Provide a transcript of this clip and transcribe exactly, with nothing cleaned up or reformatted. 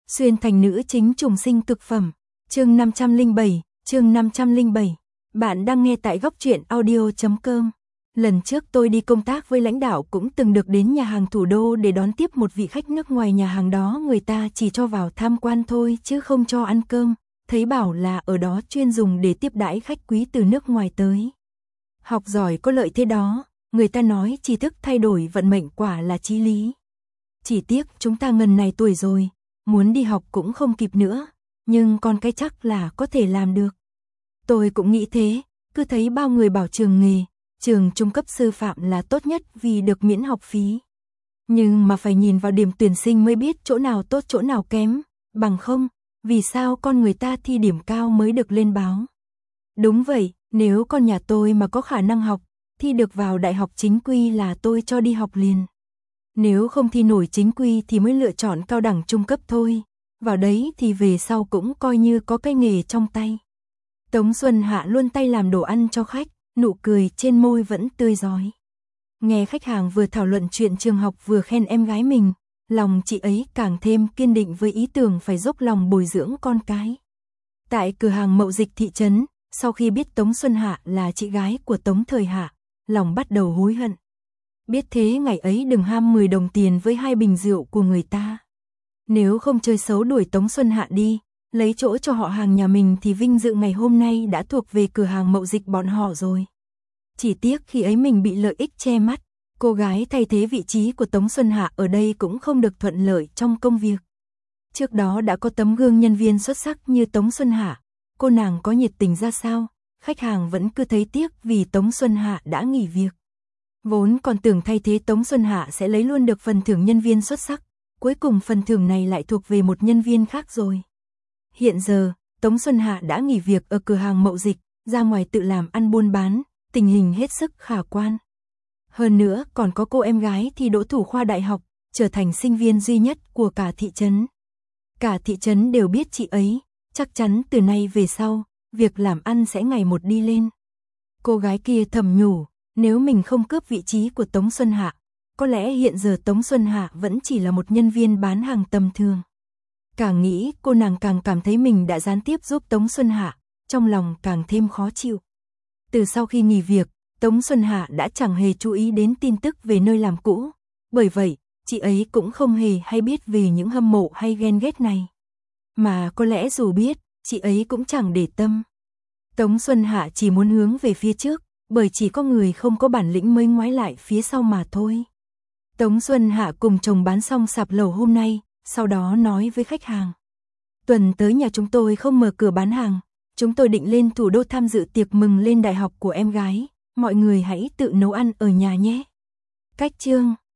Xuyên thành nữ chính trùng sinh cực phẩm. Chương năm trăm lẻ bảy, chương năm trăm lẻ bảy. Bạn đang nghe tại góc truyện audio chấm com. Lần trước tôi đi công tác với lãnh đạo cũng từng được đến nhà hàng thủ đô để đón tiếp một vị khách nước ngoài. Nhà hàng đó người ta chỉ cho vào tham quan thôi chứ không cho ăn cơm, thấy bảo là ở đó chuyên dùng để tiếp đãi khách quý từ nước ngoài tới. Học giỏi có lợi thế đó, người ta nói tri thức thay đổi vận mệnh, quả là chí lý. Chỉ tiếc chúng ta ngần này tuổi rồi, muốn đi học cũng không kịp nữa, nhưng còn cái chắc là có thể làm được. Tôi cũng nghĩ thế, cứ thấy bao người bảo trường nghề, trường trung cấp sư phạm là tốt nhất vì được miễn học phí. Nhưng mà phải nhìn vào điểm tuyển sinh mới biết chỗ nào tốt chỗ nào kém, bằng không, vì sao con người ta thi điểm cao mới được lên báo. Đúng vậy, nếu con nhà tôi mà có khả năng học, thi được vào đại học chính quy là tôi cho đi học liền. Nếu không thi nổi chính quy thì mới lựa chọn cao đẳng trung cấp thôi, vào đấy thì về sau cũng coi như có cái nghề trong tay. Tống Xuân Hạ luôn tay làm đồ ăn cho khách, nụ cười trên môi vẫn tươi rói. Nghe khách hàng vừa thảo luận chuyện trường học vừa khen em gái mình, lòng chị ấy càng thêm kiên định với ý tưởng phải dốc lòng bồi dưỡng con cái. Tại cửa hàng mậu dịch thị trấn, sau khi biết Tống Xuân Hạ là chị gái của Tống Thời Hạ, lòng bắt đầu hối hận. Biết thế ngày ấy đừng ham mười đồng tiền với hai bình rượu của người ta. Nếu không chơi xấu đuổi Tống Xuân Hạ đi, lấy chỗ cho họ hàng nhà mình thì vinh dự ngày hôm nay đã thuộc về cửa hàng mậu dịch bọn họ rồi. Chỉ tiếc khi ấy mình bị lợi ích che mắt, cô gái thay thế vị trí của Tống Xuân Hạ ở đây cũng không được thuận lợi trong công việc. Trước đó đã có tấm gương nhân viên xuất sắc như Tống Xuân Hạ, cô nàng có nhiệt tình ra sao, khách hàng vẫn cứ thấy tiếc vì Tống Xuân Hạ đã nghỉ việc. Vốn còn tưởng thay thế Tống Xuân Hạ sẽ lấy luôn được phần thưởng nhân viên xuất sắc, cuối cùng phần thưởng này lại thuộc về một nhân viên khác rồi. Hiện giờ, Tống Xuân Hạ đã nghỉ việc ở cửa hàng mậu dịch, ra ngoài tự làm ăn buôn bán, tình hình hết sức khả quan. Hơn nữa còn có cô em gái thi đỗ thủ khoa đại học, trở thành sinh viên duy nhất của cả thị trấn. Cả thị trấn đều biết chị ấy, chắc chắn từ nay về sau, việc làm ăn sẽ ngày một đi lên. Cô gái kia thầm nhủ, nếu mình không cướp vị trí của Tống Xuân Hạ, có lẽ hiện giờ Tống Xuân Hạ vẫn chỉ là một nhân viên bán hàng tầm thường. Càng nghĩ cô nàng càng cảm thấy mình đã gián tiếp giúp Tống Xuân Hạ, trong lòng càng thêm khó chịu. Từ sau khi nghỉ việc, Tống Xuân Hạ đã chẳng hề chú ý đến tin tức về nơi làm cũ, bởi vậy, chị ấy cũng không hề hay biết về những hâm mộ hay ghen ghét này. Mà có lẽ dù biết, chị ấy cũng chẳng để tâm. Tống Xuân Hạ chỉ muốn hướng về phía trước, bởi chỉ có người không có bản lĩnh mới ngoái lại phía sau mà thôi. Tống Xuân Hạ cùng chồng bán xong sạp lẩu hôm nay, sau đó nói với khách hàng. Tuần tới nhà chúng tôi không mở cửa bán hàng, chúng tôi định lên thủ đô tham dự tiệc mừng lên đại học của em gái, mọi người hãy tự nấu ăn ở nhà nhé. Cách chương